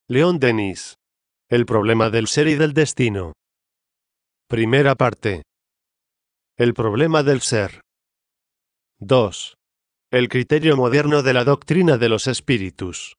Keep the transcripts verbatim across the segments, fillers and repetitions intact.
Leon Denis. El problema del ser y del destino. Primera parte. El problema del ser. dos. El criterio moderno de la doctrina de los espíritus.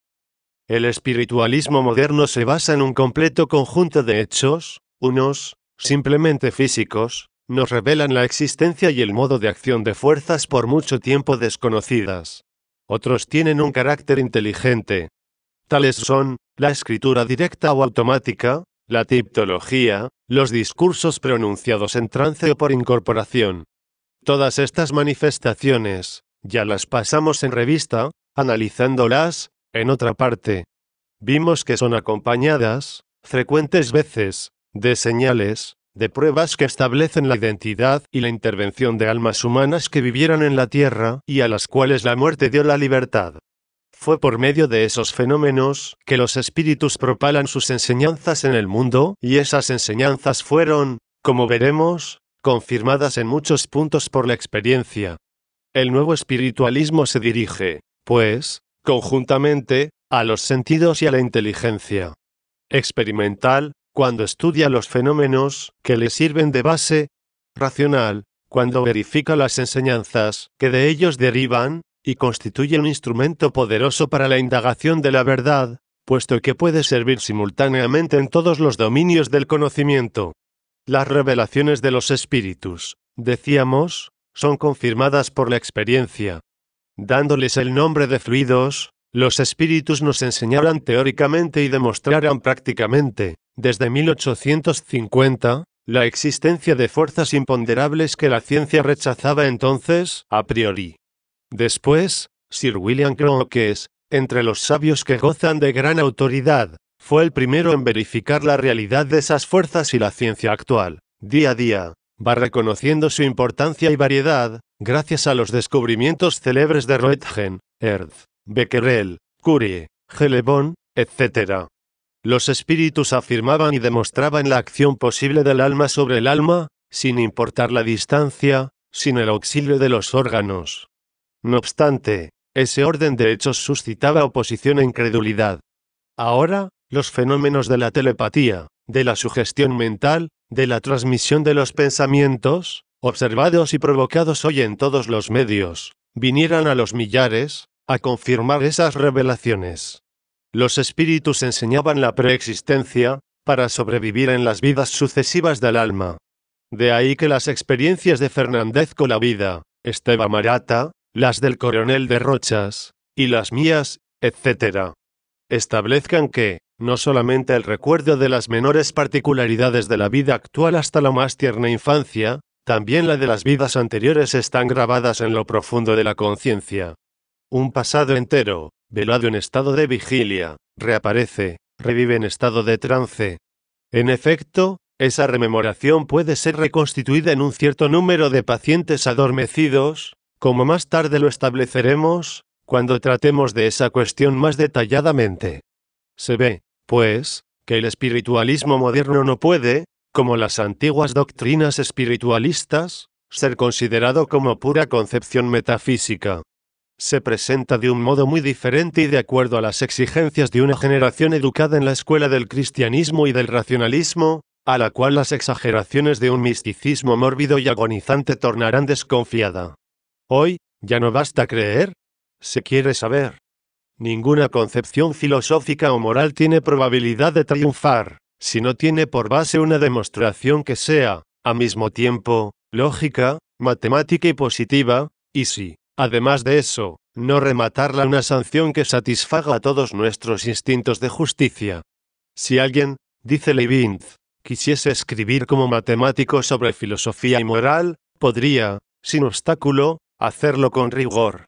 El espiritualismo moderno se basa en un completo conjunto de hechos, unos, simplemente físicos, nos revelan la existencia y el modo de acción de fuerzas por mucho tiempo desconocidas. Otros tienen un carácter inteligente. Tales son, la escritura directa o automática, la tipología, los discursos pronunciados en trance o por incorporación. Todas estas manifestaciones, ya las pasamos en revista, analizándolas, en otra parte. Vimos que son acompañadas, frecuentes veces, de señales, de pruebas que establecen la identidad y la intervención de almas humanas que vivieron en la Tierra y a las cuales la muerte dio la libertad. Fue por medio de esos fenómenos que los espíritus propalan sus enseñanzas en el mundo, y esas enseñanzas fueron, como veremos, confirmadas en muchos puntos por la experiencia. El nuevo espiritualismo se dirige, pues, conjuntamente, a los sentidos y a la inteligencia experimental, cuando estudia los fenómenos que le sirven de base, racional, cuando verifica las enseñanzas que de ellos derivan, y constituye un instrumento poderoso para la indagación de la verdad, puesto que puede servir simultáneamente en todos los dominios del conocimiento. Las revelaciones de los espíritus, decíamos, son confirmadas por la experiencia. Dándoles el nombre de fluidos, los espíritus nos enseñarán teóricamente y demostrarán prácticamente, desde mil ochocientos cincuenta, la existencia de fuerzas imponderables que la ciencia rechazaba entonces, a priori. Después, Sir William Crookes, entre los sabios que gozan de gran autoridad, fue el primero en verificar la realidad de esas fuerzas, y la ciencia actual, día a día, va reconociendo su importancia y variedad, gracias a los descubrimientos célebres de Roentgen, Hertz, Becquerel, Curie, G. Le Bon, etcétera. Los espíritus afirmaban y demostraban la acción posible del alma sobre el alma, sin importar la distancia, sin el auxilio de los órganos. No obstante, ese orden de hechos suscitaba oposición e incredulidad. Ahora, los fenómenos de la telepatía, de la sugestión mental, de la transmisión de los pensamientos, observados y provocados hoy en todos los medios, vinieran a los millares, a confirmar esas revelaciones. Los espíritus enseñaban la preexistencia, para sobrevivir en las vidas sucesivas del alma. De ahí que las experiencias de Fernández con la vida, Esteba Marata, las del coronel de Rochas, y las mías, etcétera, establezcan que, no solamente el recuerdo de las menores particularidades de la vida actual hasta la más tierna infancia, también la de las vidas anteriores están grabadas en lo profundo de la conciencia. Un pasado entero, velado en estado de vigilia, reaparece, revive en estado de trance. En efecto, esa rememoración puede ser reconstituida en un cierto número de pacientes adormecidos, como más tarde lo estableceremos, cuando tratemos de esa cuestión más detalladamente. Se ve, pues, que el espiritualismo moderno no puede, como las antiguas doctrinas espiritualistas, ser considerado como pura concepción metafísica. Se presenta de un modo muy diferente y de acuerdo a las exigencias de una generación educada en la escuela del cristianismo y del racionalismo, a la cual las exageraciones de un misticismo mórbido y agonizante tornarán desconfiada. Hoy, ya no basta creer, se quiere saber. Ninguna concepción filosófica o moral tiene probabilidad de triunfar, si no tiene por base una demostración que sea, al mismo tiempo, lógica, matemática y positiva, y si, además de eso, no rematarla una sanción que satisfaga a todos nuestros instintos de justicia. Si alguien, dice Leibniz, quisiese escribir como matemático sobre filosofía y moral, podría, sin obstáculo, hacerlo con rigor.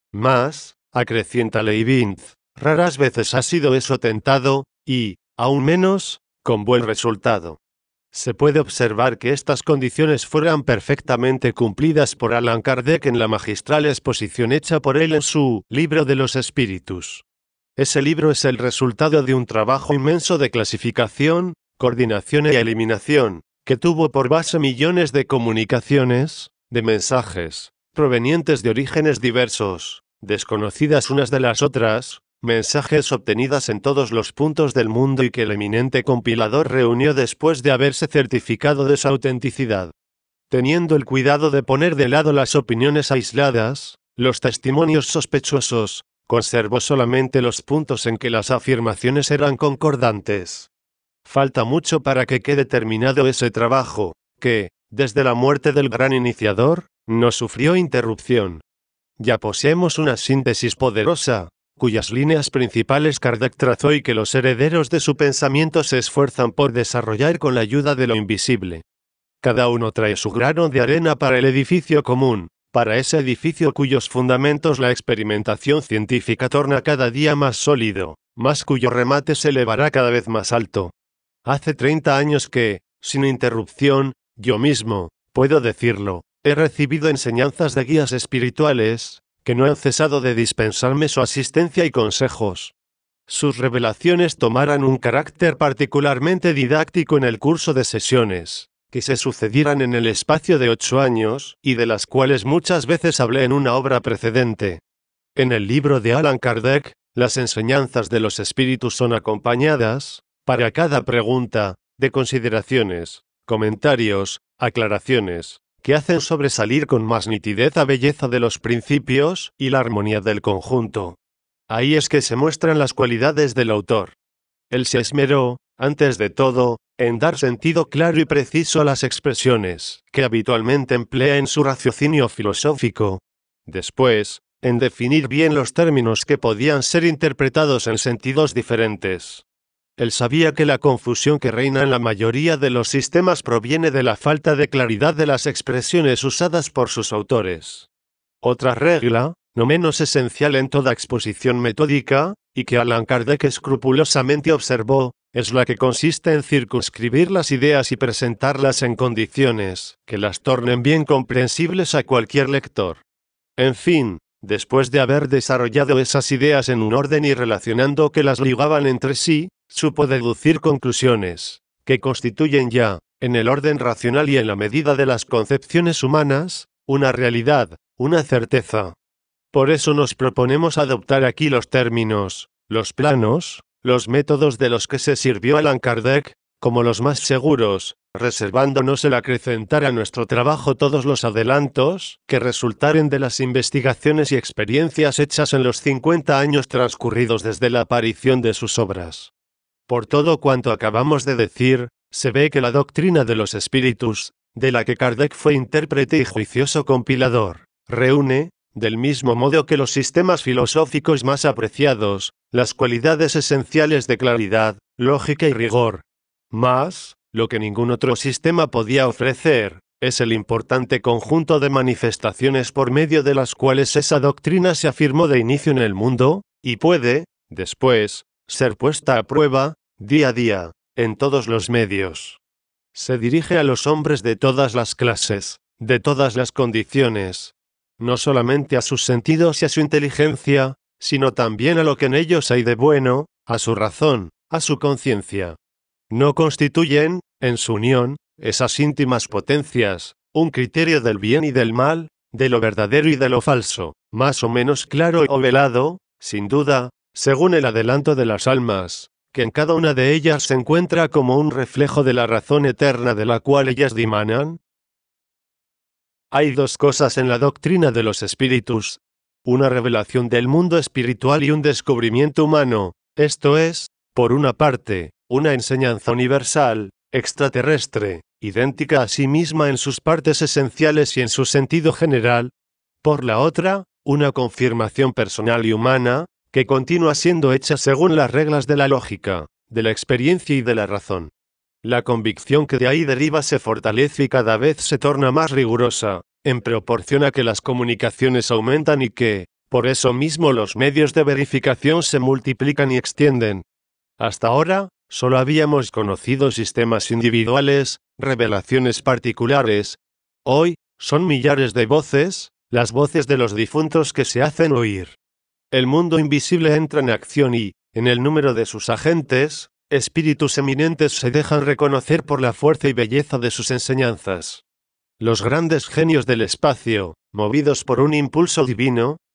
Mas, acrecienta Leibniz, raras veces ha sido eso tentado, y, aún menos, con buen resultado. Se puede observar que estas condiciones fueran perfectamente cumplidas por Allan Kardec en la magistral exposición hecha por él en su Libro de los Espíritus. Ese libro es el resultado de un trabajo inmenso de clasificación, coordinación y eliminación, que tuvo por base millones de comunicaciones, de mensajes, provenientes de orígenes diversos, desconocidas unas de las otras, mensajes obtenidas en todos los puntos del mundo y que el eminente compilador reunió después de haberse certificado de su autenticidad. Teniendo el cuidado de poner de lado las opiniones aisladas, los testimonios sospechosos, conservó solamente los puntos en que las afirmaciones eran concordantes. Falta mucho para que quede terminado ese trabajo, que, desde la muerte del gran iniciador, no sufrió interrupción. Ya poseemos una síntesis poderosa, cuyas líneas principales Kardec trazó y que los herederos de su pensamiento se esfuerzan por desarrollar con la ayuda de lo invisible. Cada uno trae su grano de arena para el edificio común, para ese edificio cuyos fundamentos la experimentación científica torna cada día más sólido, más cuyo remate se elevará cada vez más alto. Hace treinta años que, sin interrupción, yo mismo, puedo decirlo, he recibido enseñanzas de guías espirituales, que no han cesado de dispensarme su asistencia y consejos. Sus revelaciones tomaran un carácter particularmente didáctico en el curso de sesiones, que se sucedieran en el espacio de ocho años, y de las cuales muchas veces hablé en una obra precedente. En el libro de Allan Kardec, las enseñanzas de los espíritus son acompañadas, para cada pregunta, de consideraciones, comentarios, aclaraciones, que hacen sobresalir con más nitidez la belleza de los principios y la armonía del conjunto. Ahí es que se muestran las cualidades del autor. Él se esmeró, antes de todo, en dar sentido claro y preciso a las expresiones que habitualmente emplea en su raciocinio filosófico. Después, en definir bien los términos que podían ser interpretados en sentidos diferentes. Él sabía que la confusión que reina en la mayoría de los sistemas proviene de la falta de claridad de las expresiones usadas por sus autores. Otra regla, no menos esencial en toda exposición metódica, y que Allan Kardec escrupulosamente observó, es la que consiste en circunscribir las ideas y presentarlas en condiciones que las tornen bien comprensibles a cualquier lector. En fin, después de haber desarrollado esas ideas en un orden y relacionando que las ligaban entre sí, supo deducir conclusiones, que constituyen ya, en el orden racional y en la medida de las concepciones humanas, una realidad, una certeza. Por eso nos proponemos adoptar aquí los términos, los planos, los métodos de los que se sirvió Allan Kardec, como los más seguros, reservándonos el acrecentar a nuestro trabajo todos los adelantos que resultaren de las investigaciones y experiencias hechas en los cincuenta años transcurridos desde la aparición de sus obras. Por todo cuanto acabamos de decir, se ve que la doctrina de los espíritus, de la que Kardec fue intérprete y juicioso compilador, reúne, del mismo modo que los sistemas filosóficos más apreciados, las cualidades esenciales de claridad, lógica y rigor. Mas, lo que ningún otro sistema podía ofrecer, es el importante conjunto de manifestaciones por medio de las cuales esa doctrina se afirmó de inicio en el mundo, y puede, después, ser puesta a prueba, día a día, en todos los medios. Se dirige a los hombres de todas las clases, de todas las condiciones, no solamente a sus sentidos y a su inteligencia, sino también a lo que en ellos hay de bueno, a su razón, a su conciencia. No constituyen, en su unión, esas íntimas potencias, un criterio del bien y del mal, de lo verdadero y de lo falso, más o menos claro o velado, sin duda, según el adelanto de las almas, que en cada una de ellas se encuentra como un reflejo de la razón eterna de la cual ellas dimanan? Hay dos cosas en la doctrina de los espíritus: una revelación del mundo espiritual y un descubrimiento humano, esto es, por una parte, una enseñanza universal, extraterrestre, idéntica a sí misma en sus partes esenciales y en su sentido general; por la otra, una confirmación personal y humana, que continúa siendo hecha según las reglas de la lógica, de la experiencia y de la razón. La convicción que de ahí deriva se fortalece y cada vez se torna más rigurosa, en proporción a que las comunicaciones aumentan y que, por eso mismo los medios de verificación se multiplican y extienden. Hasta ahora, solo habíamos conocido sistemas individuales, revelaciones particulares. Hoy, son millares de voces, las voces de los difuntos que se hacen oír. El mundo invisible entra en acción y, en el número de sus agentes, espíritus eminentes se dejan reconocer por la fuerza y belleza de sus enseñanzas. Los grandes genios del espacio, movidos por un impulso divino,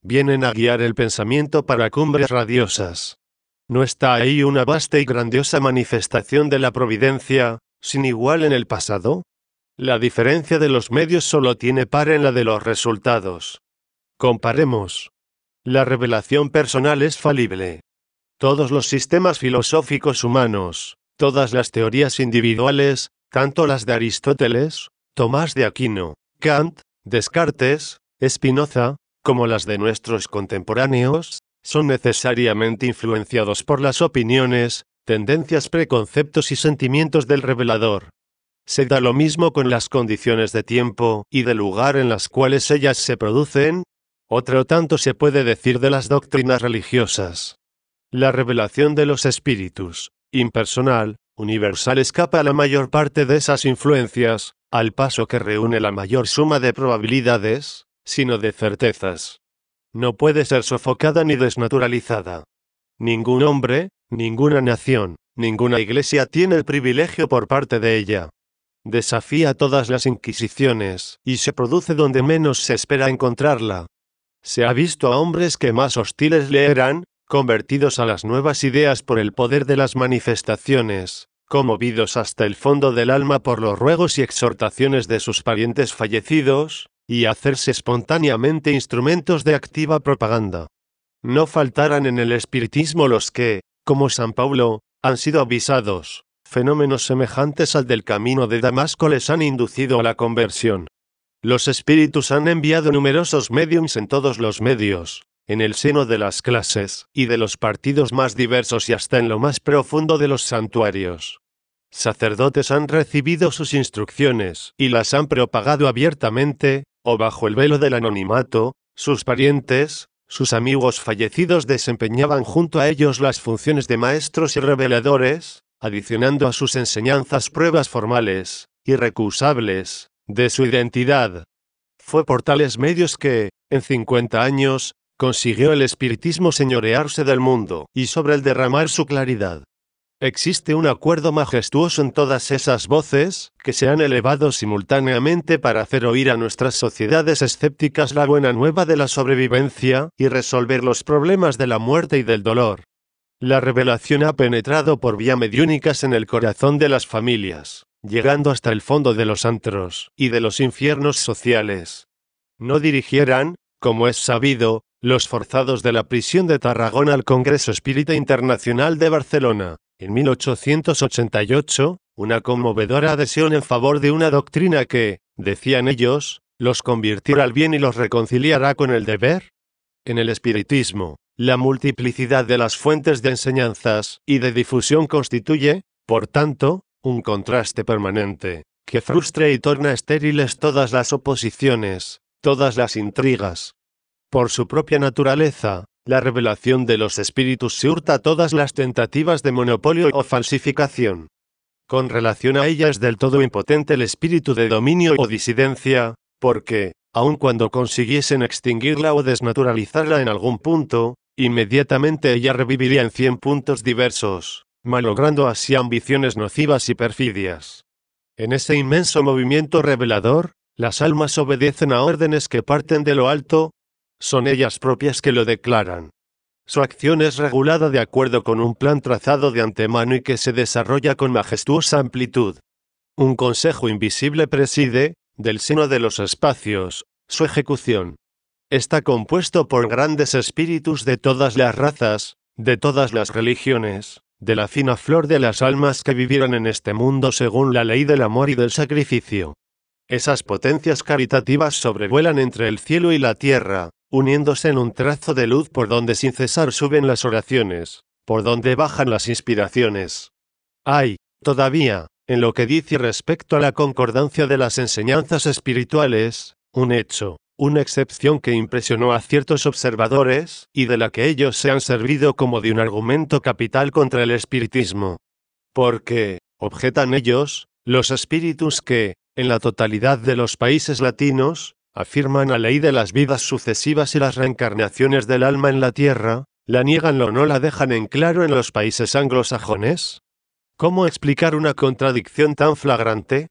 vienen a guiar el pensamiento para cumbres radiosas. ¿No está ahí una vasta y grandiosa manifestación de la providencia, sin igual en el pasado? La diferencia de los medios solo tiene par en la de los resultados. Comparemos. La revelación personal es falible. Todos los sistemas filosóficos humanos, todas las teorías individuales, tanto las de Aristóteles, Tomás de Aquino, Kant, Descartes, Spinoza, como las de nuestros contemporáneos, son necesariamente influenciados por las opiniones, tendencias, preconceptos y sentimientos del revelador. Se da lo mismo con las condiciones de tiempo y de lugar en las cuales ellas se producen. Otro tanto se puede decir de las doctrinas religiosas. La revelación de los espíritus, impersonal, universal, escapa a la mayor parte de esas influencias, al paso que reúne la mayor suma de probabilidades, sino de certezas. No puede ser sofocada ni desnaturalizada. Ningún hombre, ninguna nación, ninguna iglesia tiene el privilegio por parte de ella. Desafía todas las inquisiciones, y se produce donde menos se espera encontrarla. Se ha visto a hombres que más hostiles le eran, convertidos a las nuevas ideas por el poder de las manifestaciones, conmovidos hasta el fondo del alma por los ruegos y exhortaciones de sus parientes fallecidos, y hacerse espontáneamente instrumentos de activa propaganda. No faltarán en el espiritismo los que, como San Pablo, han sido avisados. Fenómenos semejantes al del camino de Damasco les han inducido a la conversión. Los espíritus han enviado numerosos médiums en todos los medios, en el seno de las clases y de los partidos más diversos y hasta en lo más profundo de los santuarios. Sacerdotes han recibido sus instrucciones y las han propagado abiertamente, o bajo el velo del anonimato. Sus parientes, sus amigos fallecidos desempeñaban junto a ellos las funciones de maestros y reveladores, adicionando a sus enseñanzas pruebas formales, irrecusables, de su identidad. Fue por tales medios que, en cincuenta años, consiguió el espiritismo señorearse del mundo y sobre el derramar su claridad. Existe un acuerdo majestuoso en todas esas voces, que se han elevado simultáneamente para hacer oír a nuestras sociedades escépticas la buena nueva de la sobrevivencia y resolver los problemas de la muerte y del dolor. La revelación ha penetrado por vía mediúnicas en el corazón de las familias, llegando hasta el fondo de los antros y de los infiernos sociales. No dirigieran, como es sabido, los forzados de la prisión de Tarragona al Congreso Espírita Internacional de Barcelona, en mil ochocientos ochenta y ocho, una conmovedora adhesión en favor de una doctrina que, decían ellos, los convirtiera al bien y los reconciliará con el deber? En el espiritismo, la multiplicidad de las fuentes de enseñanzas y de difusión constituye, por tanto, un contraste permanente, que frustra y torna estériles todas las oposiciones, todas las intrigas. Por su propia naturaleza, la revelación de los espíritus se hurta a todas las tentativas de monopolio o falsificación. Con relación a ella es del todo impotente el espíritu de dominio o disidencia, porque, aun cuando consiguiesen extinguirla o desnaturalizarla en algún punto, inmediatamente ella reviviría en cien puntos diversos, malogrando así ambiciones nocivas y perfidias. En ese inmenso movimiento revelador, las almas obedecen a órdenes que parten de lo alto. Son ellas propias que lo declaran. Su acción es regulada de acuerdo con un plan trazado de antemano y que se desarrolla con majestuosa amplitud. Un consejo invisible preside, del seno de los espacios, su ejecución. Está compuesto por grandes espíritus de todas las razas, de todas las religiones, de la fina flor de las almas que vivieron en este mundo según la ley del amor y del sacrificio. Esas potencias caritativas sobrevuelan entre el cielo y la tierra, uniéndose en un trazo de luz por donde sin cesar suben las oraciones, por donde bajan las inspiraciones. Hay, todavía, en lo que dice respecto a la concordancia de las enseñanzas espirituales, un hecho, una excepción que impresionó a ciertos observadores, y de la que ellos se han servido como de un argumento capital contra el espiritismo. Porque, objetan ellos, los espíritus que, en la totalidad de los países latinos, afirman la ley de las vidas sucesivas y las reencarnaciones del alma en la tierra, ¿la niegan o no la dejan en claro en los países anglosajones? ¿Cómo explicar una contradicción tan flagrante?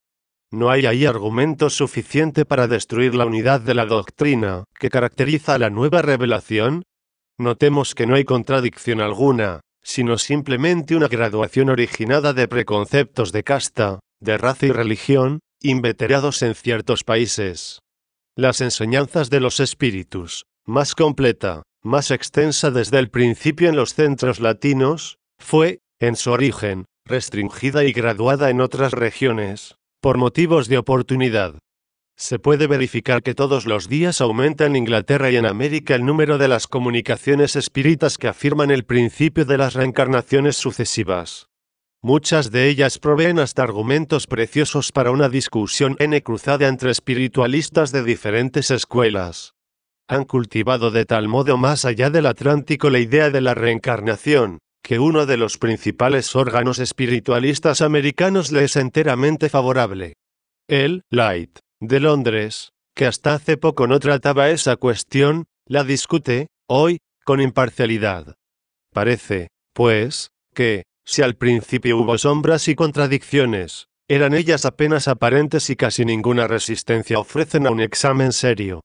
No hay ahí argumento suficiente para destruir la unidad de la doctrina que caracteriza a la nueva revelación. Notemos que no hay contradicción alguna, sino simplemente una graduación originada de preconceptos de casta, de raza y religión, inveterados en ciertos países. Las enseñanzas de los espíritus, más completa, más extensa desde el principio en los centros latinos, fue, en su origen, restringida y graduada en otras regiones, por motivos de oportunidad. Se puede verificar que todos los días aumenta en Inglaterra y en América el número de las comunicaciones espíritas que afirman el principio de las reencarnaciones sucesivas. Muchas de ellas proveen hasta argumentos preciosos para una discusión encruzada entre espiritualistas de diferentes escuelas. Han cultivado de tal modo más allá del Atlántico la idea de la reencarnación, que uno de los principales órganos espiritualistas americanos le es enteramente favorable. El Light, de Londres, que hasta hace poco no trataba esa cuestión, la discute, hoy, con imparcialidad. Parece, pues, que, si al principio hubo sombras y contradicciones, eran ellas apenas aparentes y casi ninguna resistencia ofrecen a un examen serio.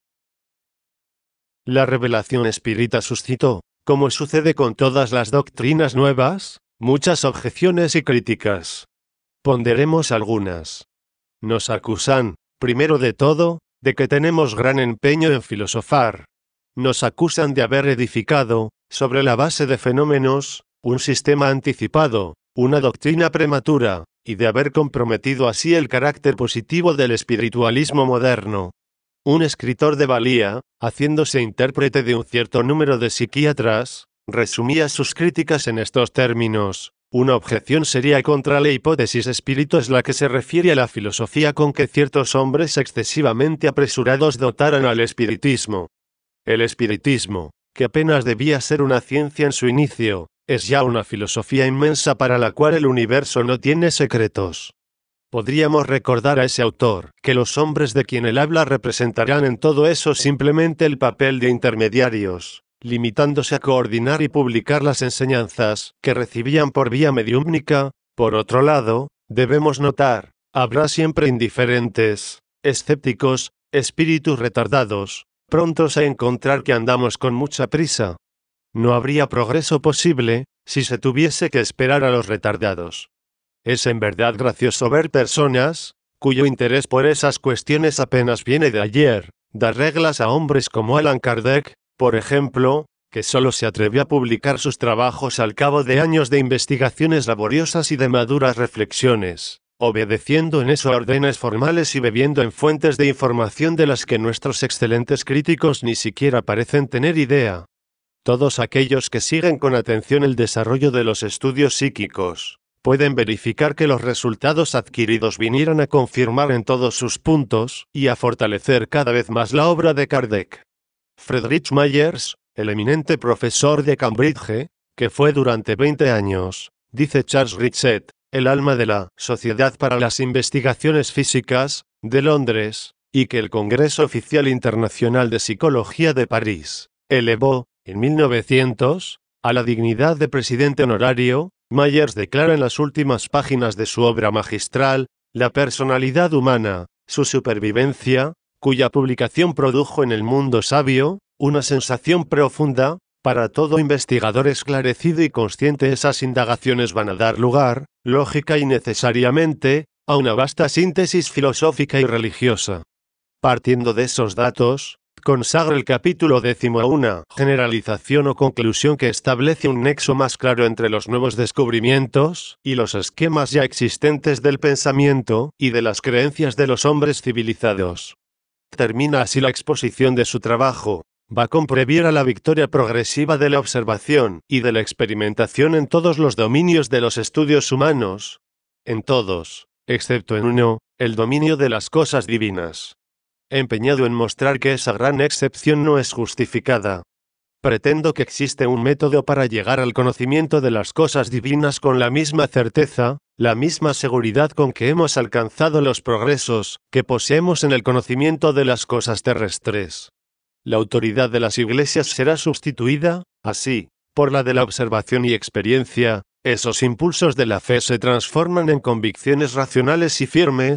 La revelación espírita suscitó, como sucede con todas las doctrinas nuevas, muchas objeciones y críticas. Ponderemos algunas. Nos acusan, primero de todo, de que tenemos gran empeño en filosofar. Nos acusan de haber edificado, sobre la base de fenómenos, un sistema anticipado, una doctrina prematura, y de haber comprometido así el carácter positivo del espiritualismo moderno. Un escritor de valía, haciéndose intérprete de un cierto número de psiquiatras, resumía sus críticas en estos términos: una objeción seria contra la hipótesis espíritu es la que se refiere a la filosofía con que ciertos hombres excesivamente apresurados dotaran al espiritismo. El espiritismo, que apenas debía ser una ciencia en su inicio, es ya una filosofía inmensa para la cual el universo no tiene secretos. Podríamos recordar a ese autor que los hombres de quien él habla representarán en todo eso simplemente el papel de intermediarios, limitándose a coordinar y publicar las enseñanzas que recibían por vía mediúmnica. Por otro lado, debemos notar, habrá siempre indiferentes, escépticos, espíritus retardados, prontos a encontrar que andamos con mucha prisa. No habría progreso posible si se tuviese que esperar a los retardados. Es en verdad gracioso ver personas, cuyo interés por esas cuestiones apenas viene de ayer, dar reglas a hombres como Allan Kardec, por ejemplo, que solo se atrevió a publicar sus trabajos al cabo de años de investigaciones laboriosas y de maduras reflexiones, obedeciendo en eso a órdenes formales y bebiendo en fuentes de información de las que nuestros excelentes críticos ni siquiera parecen tener idea. Todos aquellos que siguen con atención el desarrollo de los estudios psíquicos, pueden verificar que los resultados adquiridos vinieran a confirmar en todos sus puntos, y a fortalecer cada vez más la obra de Kardec. Friedrich Myers, el eminente profesor de Cambridge, que fue durante veinte años, dice Charles Richet, el alma de la Sociedad para las Investigaciones Físicas, de Londres, y que el Congreso Oficial Internacional de Psicología de París, elevó, en mil novecientos, a la dignidad de presidente honorario. Myers declara en las últimas páginas de su obra magistral, La personalidad humana, su supervivencia, cuya publicación produjo en el mundo sabio, una sensación profunda. Para todo investigador esclarecido y consciente, esas indagaciones van a dar lugar, lógica y necesariamente, a una vasta síntesis filosófica y religiosa. Partiendo de esos datos, consagra el capítulo décimo a una generalización o conclusión que establece un nexo más claro entre los nuevos descubrimientos y los esquemas ya existentes del pensamiento y de las creencias de los hombres civilizados. Termina así la exposición de su trabajo. Bacon previera la victoria progresiva de la observación y de la experimentación en todos los dominios de los estudios humanos. En todos, excepto en uno, el dominio de las cosas divinas. Empeñado en mostrar que esa gran excepción no es justificada. Pretendo que existe un método para llegar al conocimiento de las cosas divinas con la misma certeza, la misma seguridad con que hemos alcanzado los progresos que poseemos en el conocimiento de las cosas terrestres. La autoridad de las iglesias será sustituida, así, por la de la observación y experiencia. Esos impulsos de la fe se transforman en convicciones racionales y firmes,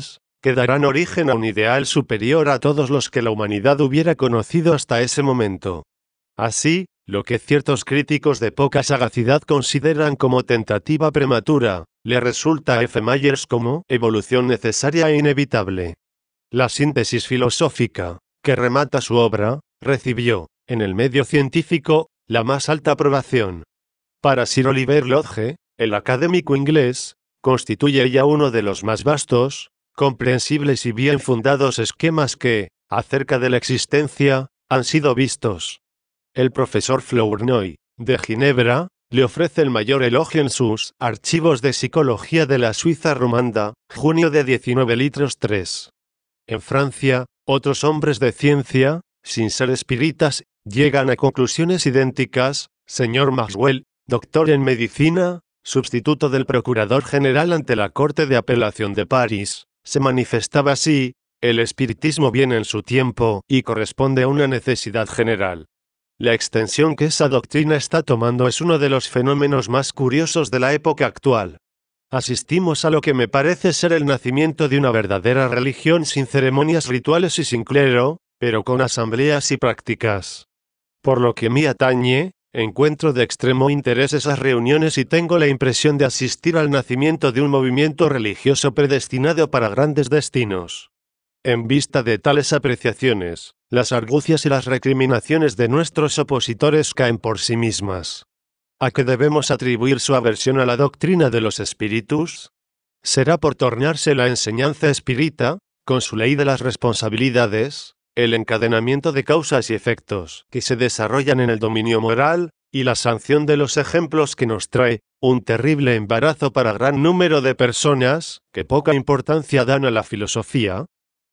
que darán origen a un ideal superior a todos los que la humanidad hubiera conocido hasta ese momento. Así, lo que ciertos críticos de poca sagacidad consideran como tentativa prematura, le resulta a F. Myers como evolución necesaria e inevitable. La síntesis filosófica, que remata su obra, recibió, en el medio científico, la más alta aprobación. Para Sir Oliver Lodge, el académico inglés, constituye ella uno de los más vastos, comprensibles y bien fundados esquemas que, acerca de la existencia, han sido vistos. El profesor Flournoy, de Ginebra, le ofrece el mayor elogio en sus Archivos de Psicología de la Suiza romanda, junio de diecinueve litros tres. En Francia, otros hombres de ciencia, sin ser espíritas, llegan a conclusiones idénticas. Señor Maxwell, doctor en medicina, sustituto del procurador general ante la Corte de Apelación de París, se manifestaba así: el espiritismo viene en su tiempo y corresponde a una necesidad general. La extensión que esa doctrina está tomando es uno de los fenómenos más curiosos de la época actual. Asistimos a lo que me parece ser el nacimiento de una verdadera religión sin ceremonias rituales y sin clero, pero con asambleas y prácticas. Por lo que me atañe, encuentro de extremo interés esas reuniones y tengo la impresión de asistir al nacimiento de un movimiento religioso predestinado para grandes destinos. En vista de tales apreciaciones, las argucias y las recriminaciones de nuestros opositores caen por sí mismas. ¿A qué debemos atribuir su aversión a la doctrina de los espíritus? ¿Será por tornarse la enseñanza espírita, con su ley de las responsabilidades, el encadenamiento de causas y efectos que se desarrollan en el dominio moral, y la sanción de los ejemplos que nos trae, un terrible embarazo para gran número de personas, que poca importancia dan a la filosofía?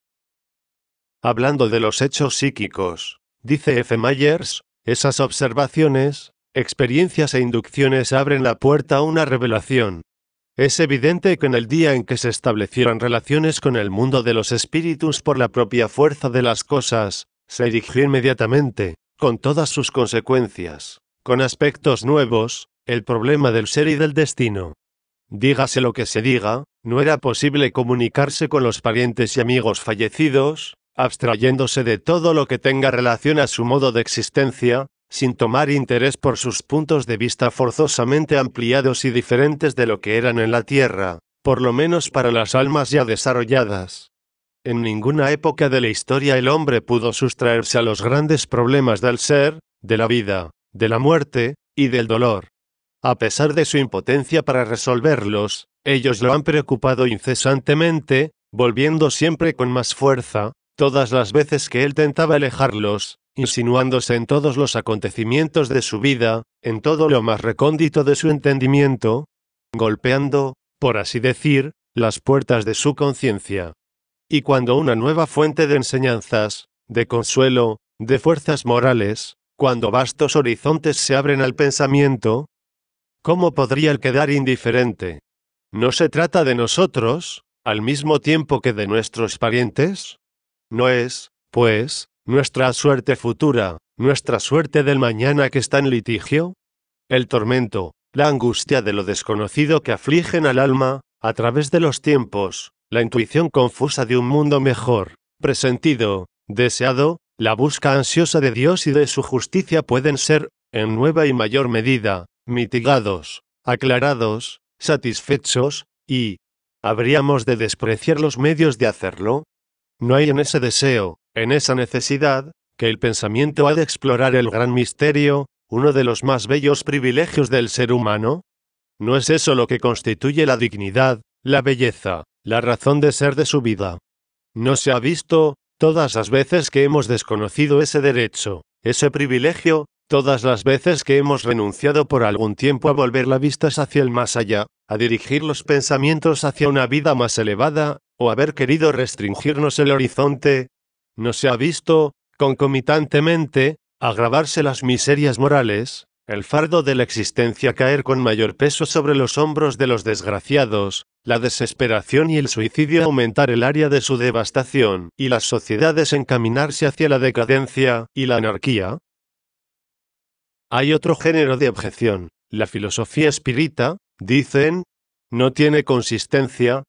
Hablando de los hechos psíquicos, dice F. Myers, esas observaciones, experiencias e inducciones abren la puerta a una revelación. Es evidente que en el día en que se establecieron relaciones con el mundo de los espíritus por la propia fuerza de las cosas, se erigió inmediatamente, con todas sus consecuencias, con aspectos nuevos, el problema del ser y del destino. Dígase lo que se diga, no era posible comunicarse con los parientes y amigos fallecidos, abstrayéndose de todo lo que tenga relación a su modo de existencia, sin tomar interés por sus puntos de vista forzosamente ampliados y diferentes de lo que eran en la tierra, por lo menos para las almas ya desarrolladas. En ninguna época de la historia el hombre pudo sustraerse a los grandes problemas del ser, de la vida, de la muerte, y del dolor. A pesar de su impotencia para resolverlos, ellos lo han preocupado incesantemente, volviendo siempre con más fuerza, todas las veces que él tentaba alejarlos, insinuándose en todos los acontecimientos de su vida, en todo lo más recóndito de su entendimiento, golpeando, por así decir, las puertas de su conciencia. Y cuando una nueva fuente de enseñanzas, de consuelo, de fuerzas morales, cuando vastos horizontes se abren al pensamiento, ¿cómo podría él quedar indiferente? ¿No se trata de nosotros, al mismo tiempo que de nuestros parientes? ¿No es, pues, nuestra suerte futura, nuestra suerte del mañana que está en litigio? El tormento, la angustia de lo desconocido que afligen al alma, a través de los tiempos, la intuición confusa de un mundo mejor, presentido, deseado, la busca ansiosa de Dios y de su justicia pueden ser, en nueva y mayor medida, mitigados, aclarados, satisfechos, y ¿habríamos de despreciar los medios de hacerlo? No hay en ese deseo, en esa necesidad, que el pensamiento ha de explorar el gran misterio, uno de los más bellos privilegios del ser humano. ¿No es eso lo que constituye la dignidad, la belleza, la razón de ser de su vida? ¿No se ha visto, todas las veces que hemos desconocido ese derecho, ese privilegio, todas las veces que hemos renunciado por algún tiempo a volver la vista hacia el más allá, a dirigir los pensamientos hacia una vida más elevada, o haber querido restringirnos el horizonte? ¿No se ha visto, concomitantemente, agravarse las miserias morales, el fardo de la existencia caer con mayor peso sobre los hombros de los desgraciados, la desesperación y el suicidio aumentar el área de su devastación, y las sociedades encaminarse hacia la decadencia y la anarquía? Hay otro género de objeción. La filosofía espírita, dicen, no tiene consistencia.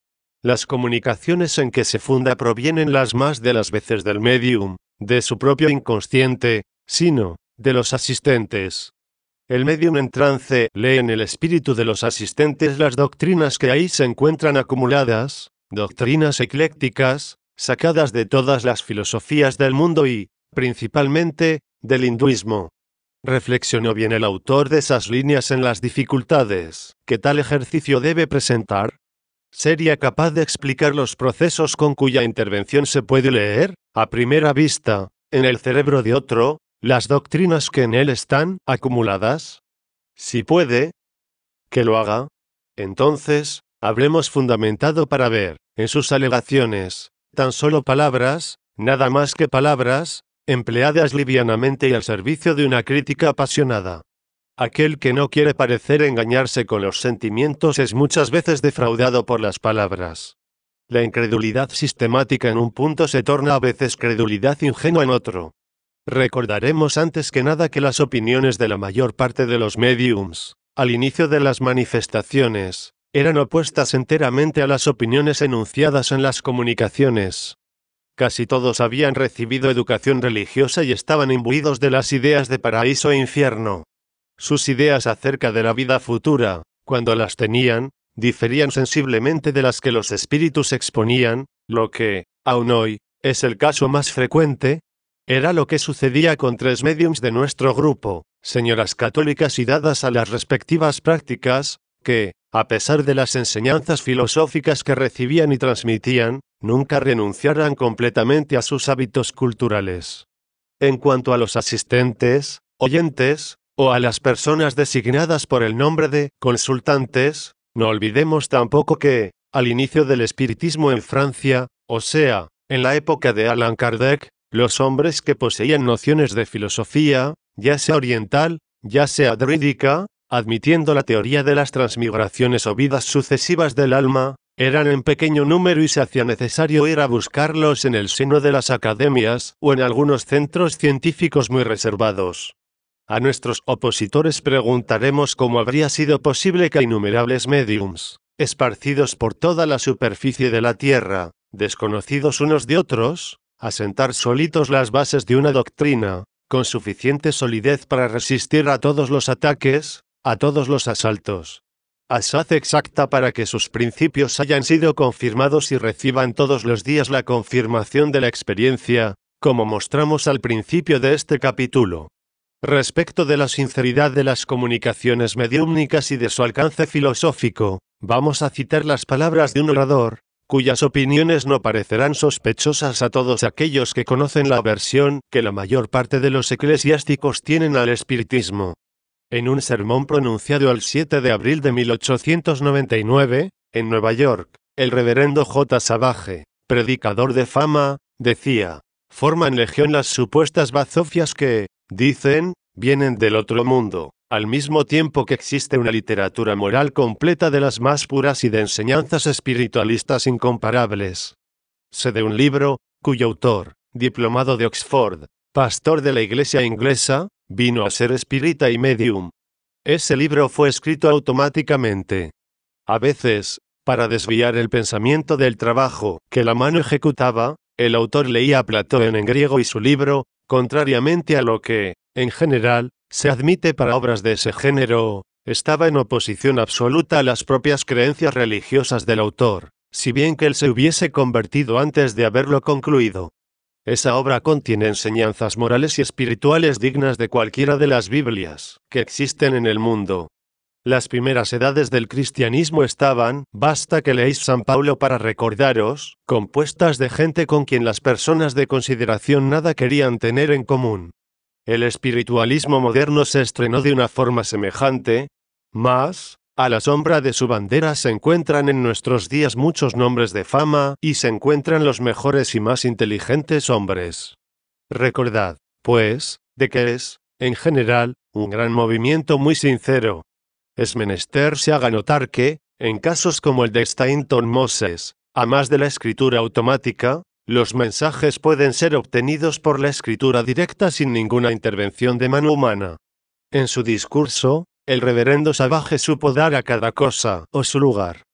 Las comunicaciones en que se funda provienen las más de las veces del medium, de su propio inconsciente, sino de los asistentes. El medium en trance lee en el espíritu de los asistentes las doctrinas que ahí se encuentran acumuladas, doctrinas eclécticas, sacadas de todas las filosofías del mundo y, principalmente, del hinduismo. ¿Reflexionó bien el autor de esas líneas en las dificultades que tal ejercicio debe presentar? ¿Sería capaz de explicar los procesos con cuya intervención se puede leer, a primera vista, en el cerebro de otro, las doctrinas que en él están acumuladas? Si puede, que lo haga. Entonces, habremos fundamentado para ver, en sus alegaciones, tan solo palabras, nada más que palabras, empleadas livianamente y al servicio de una crítica apasionada. Aquel que no quiere parecer engañarse con los sentimientos es muchas veces defraudado por las palabras. La incredulidad sistemática en un punto se torna a veces credulidad ingenua en otro. Recordaremos antes que nada que las opiniones de la mayor parte de los mediums, al inicio de las manifestaciones, eran opuestas enteramente a las opiniones enunciadas en las comunicaciones. Casi todos habían recibido educación religiosa y estaban imbuidos de las ideas de paraíso e infierno. Sus ideas acerca de la vida futura, cuando las tenían, diferían sensiblemente de las que los espíritus exponían, lo que, aun hoy, es el caso más frecuente. Era lo que sucedía con tres médiums de nuestro grupo, señoras católicas y dadas a las respectivas prácticas, que, a pesar de las enseñanzas filosóficas que recibían y transmitían, nunca renunciaran completamente a sus hábitos culturales. En cuanto a los asistentes, oyentes, o a las personas designadas por el nombre de consultantes, no olvidemos tampoco que, al inicio del espiritismo en Francia, o sea, en la época de Allan Kardec, los hombres que poseían nociones de filosofía, ya sea oriental, ya sea druídica, admitiendo la teoría de las transmigraciones o vidas sucesivas del alma, eran en pequeño número y se hacía necesario ir a buscarlos en el seno de las academias o en algunos centros científicos muy reservados. A nuestros opositores preguntaremos cómo habría sido posible que innumerables médiums, esparcidos por toda la superficie de la Tierra, desconocidos unos de otros, asentar solitos las bases de una doctrina, con suficiente solidez para resistir a todos los ataques, a todos los asaltos. Asaz exacta para que sus principios hayan sido confirmados y reciban todos los días la confirmación de la experiencia, como mostramos al principio de este capítulo. Respecto de la sinceridad de las comunicaciones mediúmnicas y de su alcance filosófico, vamos a citar las palabras de un orador, cuyas opiniones no parecerán sospechosas a todos aquellos que conocen la aversión que la mayor parte de los eclesiásticos tienen al espiritismo. En un sermón pronunciado el siete de abril de mil ochocientos noventa y nueve, en Nueva York, el reverendo J. Savage, predicador de fama, decía: forman legión las supuestas bazofias que, dicen, vienen del otro mundo, al mismo tiempo que existe una literatura moral completa de las más puras y de enseñanzas espiritualistas incomparables. Sé de un libro, cuyo autor, diplomado de Oxford, pastor de la iglesia inglesa, vino a ser espírita y medium. Ese libro fue escrito automáticamente. A veces, para desviar el pensamiento del trabajo que la mano ejecutaba, el autor leía a Platón en griego y su libro, contrariamente a lo que, en general, se admite para obras de ese género, estaba en oposición absoluta a las propias creencias religiosas del autor, si bien que él se hubiese convertido antes de haberlo concluido. Esa obra contiene enseñanzas morales y espirituales dignas de cualquiera de las Biblias que existen en el mundo. Las primeras edades del cristianismo estaban, basta que leáis San Pablo para recordaros, compuestas de gente con quien las personas de consideración nada querían tener en común. El espiritualismo moderno se estrenó de una forma semejante, mas, a la sombra de su bandera se encuentran en nuestros días muchos nombres de fama y se encuentran los mejores y más inteligentes hombres. Recordad, pues, de que es, en general, un gran movimiento muy sincero. Es menester se haga notar que, en casos como el de Stainton Moses, a más de la escritura automática, los mensajes pueden ser obtenidos por la escritura directa sin ninguna intervención de mano humana. En su discurso, el reverendo Savage supo dar a cada cosa o su lugar.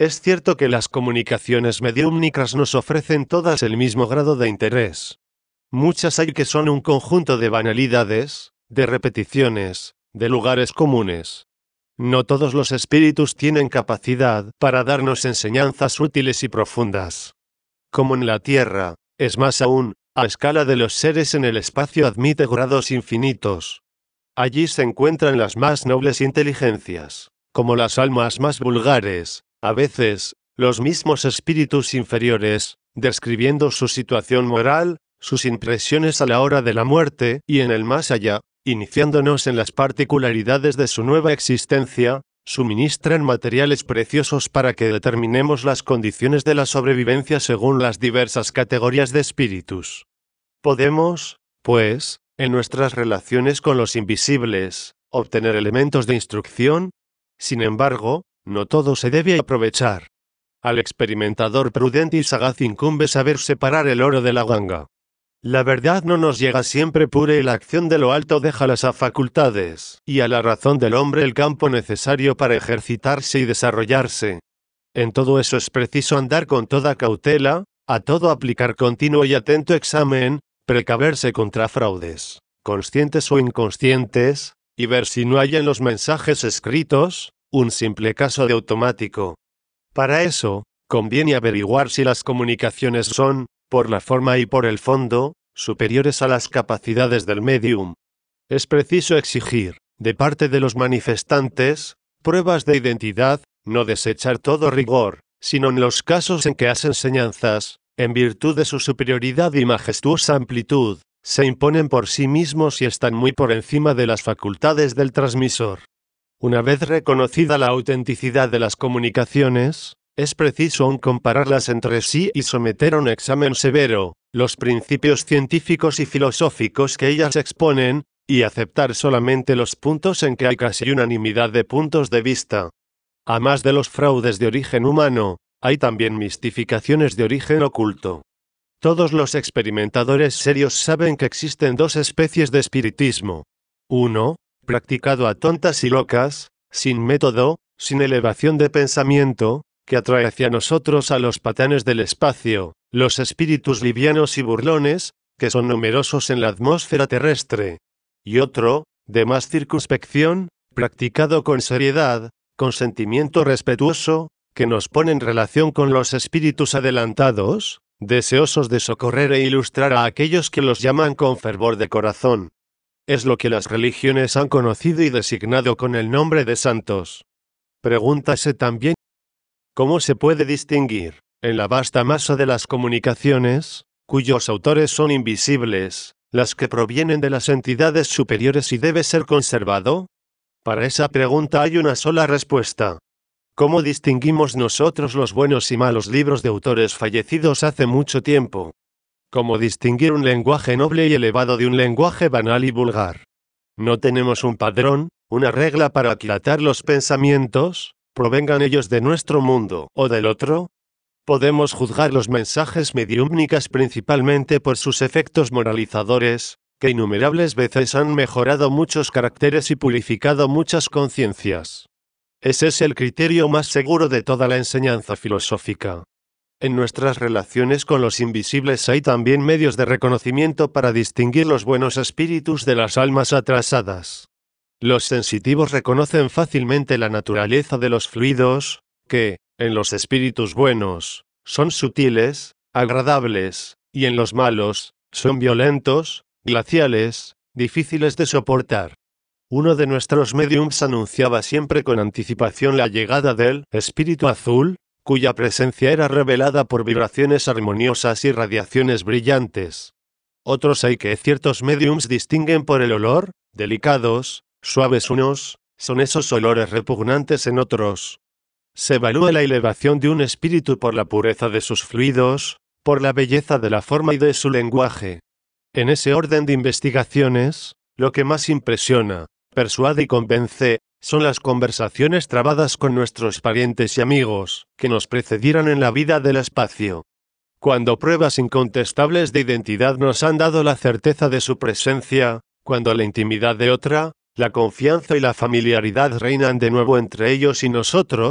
Es cierto que las comunicaciones mediúmnicas nos ofrecen todas el mismo grado de interés. Muchas hay que son un conjunto de banalidades, de repeticiones, de lugares comunes. No todos los espíritus tienen capacidad para darnos enseñanzas útiles y profundas. Como en la Tierra, es más aún, a escala de los seres en el espacio admite grados infinitos. Allí se encuentran las más nobles inteligencias, como las almas más vulgares, a veces, los mismos espíritus inferiores, describiendo su situación moral, sus impresiones a la hora de la muerte y en el más allá, iniciándonos en las particularidades de su nueva existencia, suministran materiales preciosos para que determinemos las condiciones de la sobrevivencia según las diversas categorías de espíritus. Podemos, pues, en nuestras relaciones con los invisibles, obtener elementos de instrucción. Sin embargo, no todo se debe aprovechar. Al experimentador prudente y sagaz incumbe saber separar el oro de la ganga. La verdad no nos llega siempre pura y la acción de lo alto déjalas a facultades, y a la razón del hombre el campo necesario para ejercitarse y desarrollarse. En todo eso es preciso andar con toda cautela, a todo aplicar continuo y atento examen, precaverse contra fraudes, conscientes o inconscientes, y ver si no hay en los mensajes escritos un simple caso de automático. Para eso, conviene averiguar si las comunicaciones son, por la forma y por el fondo, superiores a las capacidades del médium. Es preciso exigir, de parte de los manifestantes, pruebas de identidad, no desechar todo rigor, sino en los casos en que las enseñanzas, en virtud de su superioridad y majestuosa amplitud, se imponen por sí mismos y están muy por encima de las facultades del transmisor. Una vez reconocida la autenticidad de las comunicaciones, es preciso aún compararlas entre sí y someter a un examen severo los principios científicos y filosóficos que ellas exponen, y aceptar solamente los puntos en que hay casi unanimidad de puntos de vista. A más de los fraudes de origen humano, hay también mistificaciones de origen oculto. Todos los experimentadores serios saben que existen dos especies de espiritismo. Uno, practicado a tontas y locas, sin método, sin elevación de pensamiento, que atrae hacia nosotros a los patanes del espacio, los espíritus livianos y burlones, que son numerosos en la atmósfera terrestre. Y otro, de más circunspección, practicado con seriedad, con sentimiento respetuoso, que nos pone en relación con los espíritus adelantados, deseosos de socorrer e ilustrar a aquellos que los llaman con fervor de corazón. Es lo que las religiones han conocido y designado con el nombre de santos. Pregúntase también, ¿cómo se puede distinguir, en la vasta masa de las comunicaciones, cuyos autores son invisibles, las que provienen de las entidades superiores y debe ser conservado? Para esa pregunta hay una sola respuesta. ¿Cómo distinguimos nosotros los buenos y malos libros de autores fallecidos hace mucho tiempo? ¿Cómo distinguir un lenguaje noble y elevado de un lenguaje banal y vulgar? No tenemos un padrón, una regla para aquilatar los pensamientos, provengan ellos de nuestro mundo o del otro. Podemos juzgar los mensajes mediúmnicos principalmente por sus efectos moralizadores, que innumerables veces han mejorado muchos caracteres y purificado muchas conciencias. Ese es el criterio más seguro de toda la enseñanza filosófica. En nuestras relaciones con los invisibles hay también medios de reconocimiento para distinguir los buenos espíritus de las almas atrasadas. Los sensitivos reconocen fácilmente la naturaleza de los fluidos, que, en los espíritus buenos, son sutiles, agradables, y en los malos, son violentos, glaciales, difíciles de soportar. Uno de nuestros médiums anunciaba siempre con anticipación la llegada del espíritu azul, cuya presencia era revelada por vibraciones armoniosas y radiaciones brillantes. Otros hay que ciertos médiums distinguen por el olor, delicados, suaves unos, son esos olores repugnantes en otros. Se evalúa la elevación de un espíritu por la pureza de sus fluidos, por la belleza de la forma y de su lenguaje. En ese orden de investigaciones, lo que más impresiona, persuade y convence, son las conversaciones trabadas con nuestros parientes y amigos, que nos precedieron en la vida del espacio. Cuando pruebas incontestables de identidad nos han dado la certeza de su presencia, cuando la intimidad de otra, la confianza y la familiaridad reinan de nuevo entre ellos y nosotros,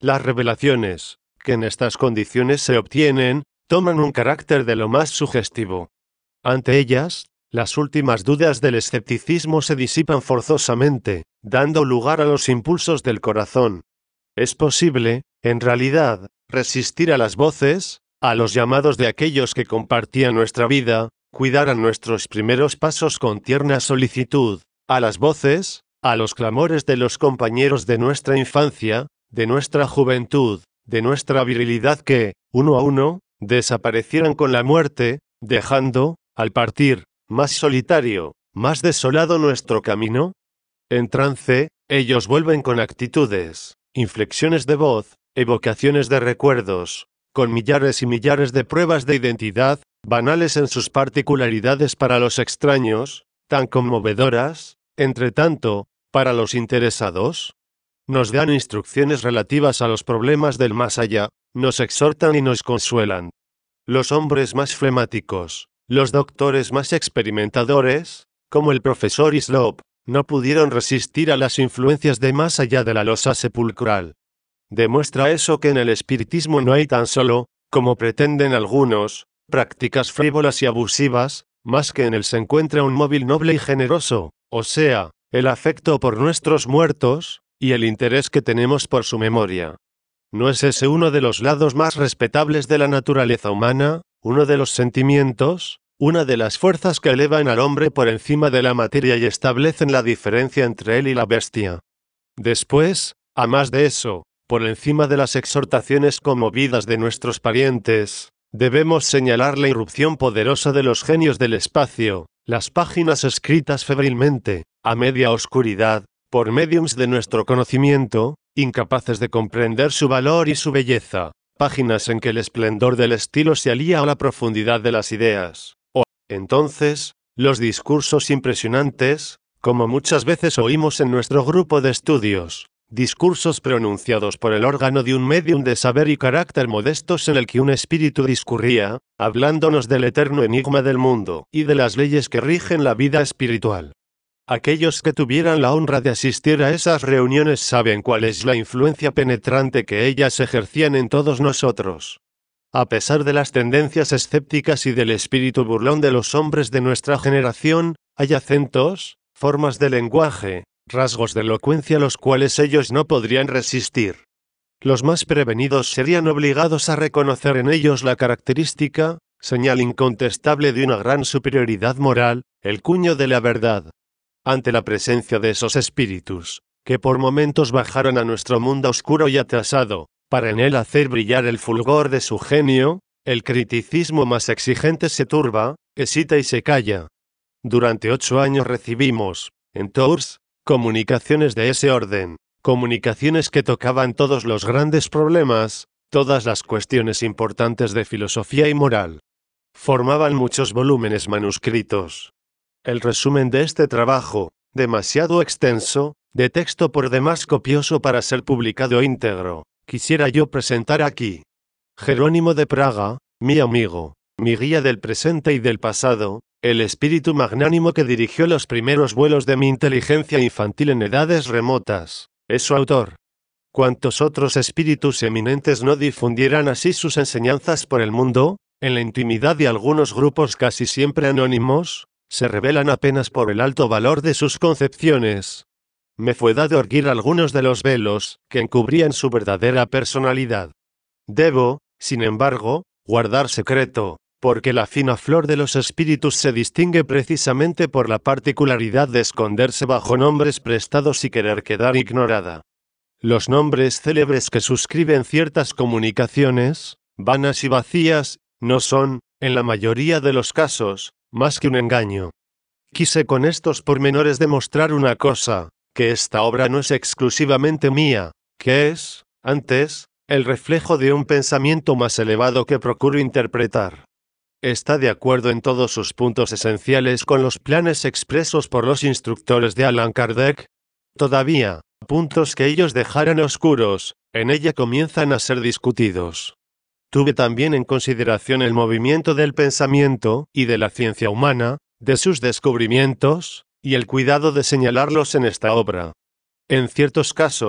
Las revelaciones, que en estas condiciones se obtienen, toman un carácter de lo más sugestivo. Ante ellas, las últimas dudas del escepticismo se disipan forzosamente, dando lugar a los impulsos del corazón. Es posible, en realidad, resistir a las voces, a los llamados de aquellos que compartían nuestra vida, cuidaran nuestros primeros pasos con tierna solicitud, a las voces, a los clamores de los compañeros de nuestra infancia, de nuestra juventud, de nuestra virilidad que, uno a uno, desaparecieran con la muerte, dejando, al partir, más solitario, más desolado nuestro camino. En trance, ellos vuelven con actitudes, inflexiones de voz, evocaciones de recuerdos, con millares y millares de pruebas de identidad, banales en sus particularidades para los extraños, tan conmovedoras, entre tanto, para los interesados. Nos dan instrucciones relativas a los problemas del más allá, nos exhortan y nos consuelan. Los hombres más flemáticos, los doctores más experimentadores, como el profesor Hislop, no pudieron resistir a las influencias de más allá de la losa sepulcral. Demuestra eso que en el espiritismo no hay tan solo, como pretenden algunos, prácticas frívolas y abusivas, más que en él se encuentra un móvil noble y generoso, o sea, el afecto por nuestros muertos, y el interés que tenemos por su memoria. ¿No es ese uno de los lados más respetables de la naturaleza humana, uno de los sentimientos, una de las fuerzas que elevan al hombre por encima de la materia y establecen la diferencia entre él y la bestia? Después, a más de eso, por encima de las exhortaciones conmovidas de nuestros parientes, debemos señalar la irrupción poderosa de los genios del espacio, las páginas escritas febrilmente, a media oscuridad, por mediums de nuestro conocimiento, incapaces de comprender su valor y su belleza, páginas en que el esplendor del estilo se alía a la profundidad de las ideas. O, entonces, los discursos impresionantes, como muchas veces oímos en nuestro grupo de estudios, discursos pronunciados por el órgano de un médium de saber y carácter modestos en el que un espíritu discurría, hablándonos del eterno enigma del mundo y de las leyes que rigen la vida espiritual. Aquellos que tuvieran la honra de asistir a esas reuniones saben cuál es la influencia penetrante que ellas ejercían en todos nosotros. A pesar de las tendencias escépticas y del espíritu burlón de los hombres de nuestra generación, hay acentos, formas de lenguaje, rasgos de elocuencia a los cuales ellos no podrían resistir. Los más prevenidos serían obligados a reconocer en ellos la característica, señal incontestable de una gran superioridad moral, el cuño de la verdad. Ante la presencia de esos espíritus, que por momentos bajaron a nuestro mundo oscuro y atrasado, para en él hacer brillar el fulgor de su genio, el criticismo más exigente se turba, hesita y se calla. Durante ocho años recibimos, en Tours, comunicaciones de ese orden, comunicaciones que tocaban todos los grandes problemas, todas las cuestiones importantes de filosofía y moral. Formaban muchos volúmenes manuscritos. El resumen de este trabajo, demasiado extenso, de texto por demás copioso para ser publicado íntegro, quisiera yo presentar aquí. Jerónimo de Praga, mi amigo, mi guía del presente y del pasado, el espíritu magnánimo que dirigió los primeros vuelos de mi inteligencia infantil en edades remotas, es su autor. ¿Cuántos otros espíritus eminentes no difundieran así sus enseñanzas por el mundo, en la intimidad de algunos grupos casi siempre anónimos? Se revelan apenas por el alto valor de sus concepciones. Me fue dado erguir algunos de los velos que encubrían su verdadera personalidad. Debo, sin embargo, guardar secreto, porque la fina flor de los espíritus se distingue precisamente por la particularidad de esconderse bajo nombres prestados y querer quedar ignorada. Los nombres célebres que suscriben ciertas comunicaciones, vanas y vacías, no son, en la mayoría de los casos, más que un engaño. Quise con estos pormenores demostrar una cosa, que esta obra no es exclusivamente mía, que es, antes, el reflejo de un pensamiento más elevado que procuro interpretar. Está de acuerdo en todos sus puntos esenciales con los planes expresos por los instructores de Allan Kardec. Todavía, puntos que ellos dejaran oscuros, en ella comienzan a ser discutidos. Tuve también en consideración el movimiento del pensamiento y de la ciencia humana, de sus descubrimientos, y el cuidado de señalarlos en esta obra. En ciertos casos,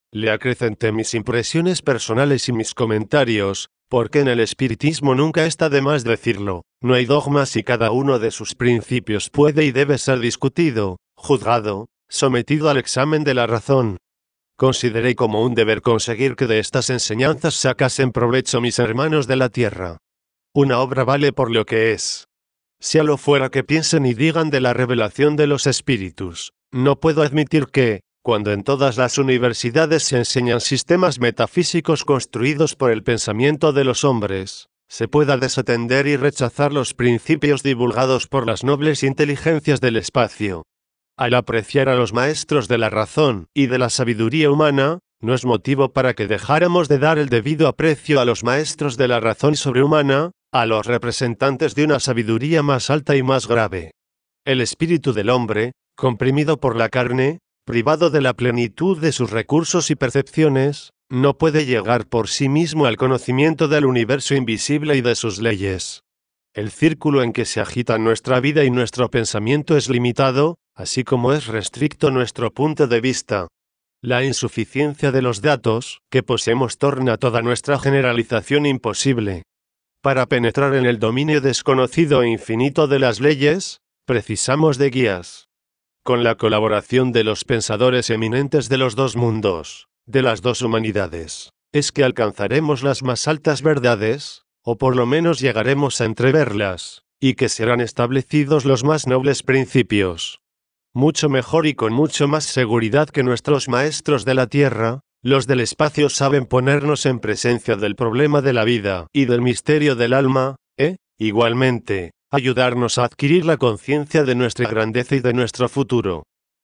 Le acrecenté mis impresiones personales y mis comentarios, porque en el espiritismo nunca está de más decirlo, no hay dogmas y cada uno de sus principios puede y debe ser discutido, juzgado, sometido al examen de la razón. Consideré como un deber conseguir que de estas enseñanzas sacasen provecho mis hermanos de la tierra. Una obra vale por lo que es. Sea lo fuera que piensen y digan de la revelación de los espíritus, no puedo admitir que, cuando en todas las universidades se enseñan sistemas metafísicos construidos por el pensamiento de los hombres, se pueda desatender y rechazar los principios divulgados por las nobles inteligencias del espacio. Al apreciar a los maestros de la razón y de la sabiduría humana, no es motivo para que dejáramos de dar el debido aprecio a los maestros de la razón sobrehumana, a los representantes de una sabiduría más alta y más grave. El espíritu del hombre, comprimido por la carne, privado de la plenitud de sus recursos y percepciones, no puede llegar por sí mismo al conocimiento del universo invisible y de sus leyes. El círculo en que se agita nuestra vida y nuestro pensamiento es limitado, así como es restricto nuestro punto de vista. La insuficiencia de los datos que poseemos torna toda nuestra generalización imposible. Para penetrar en el dominio desconocido e infinito de las leyes, precisamos de guías. Con la colaboración de los pensadores eminentes de los dos mundos, de las dos humanidades, es que alcanzaremos las más altas verdades, o por lo menos llegaremos a entreverlas, y que serán establecidos los más nobles principios. Mucho mejor y con mucho más seguridad que nuestros maestros de la tierra, los del espacio saben ponernos en presencia del problema de la vida y del misterio del alma, e, igualmente, ayudarnos a adquirir la conciencia de nuestra grandeza y de nuestro futuro.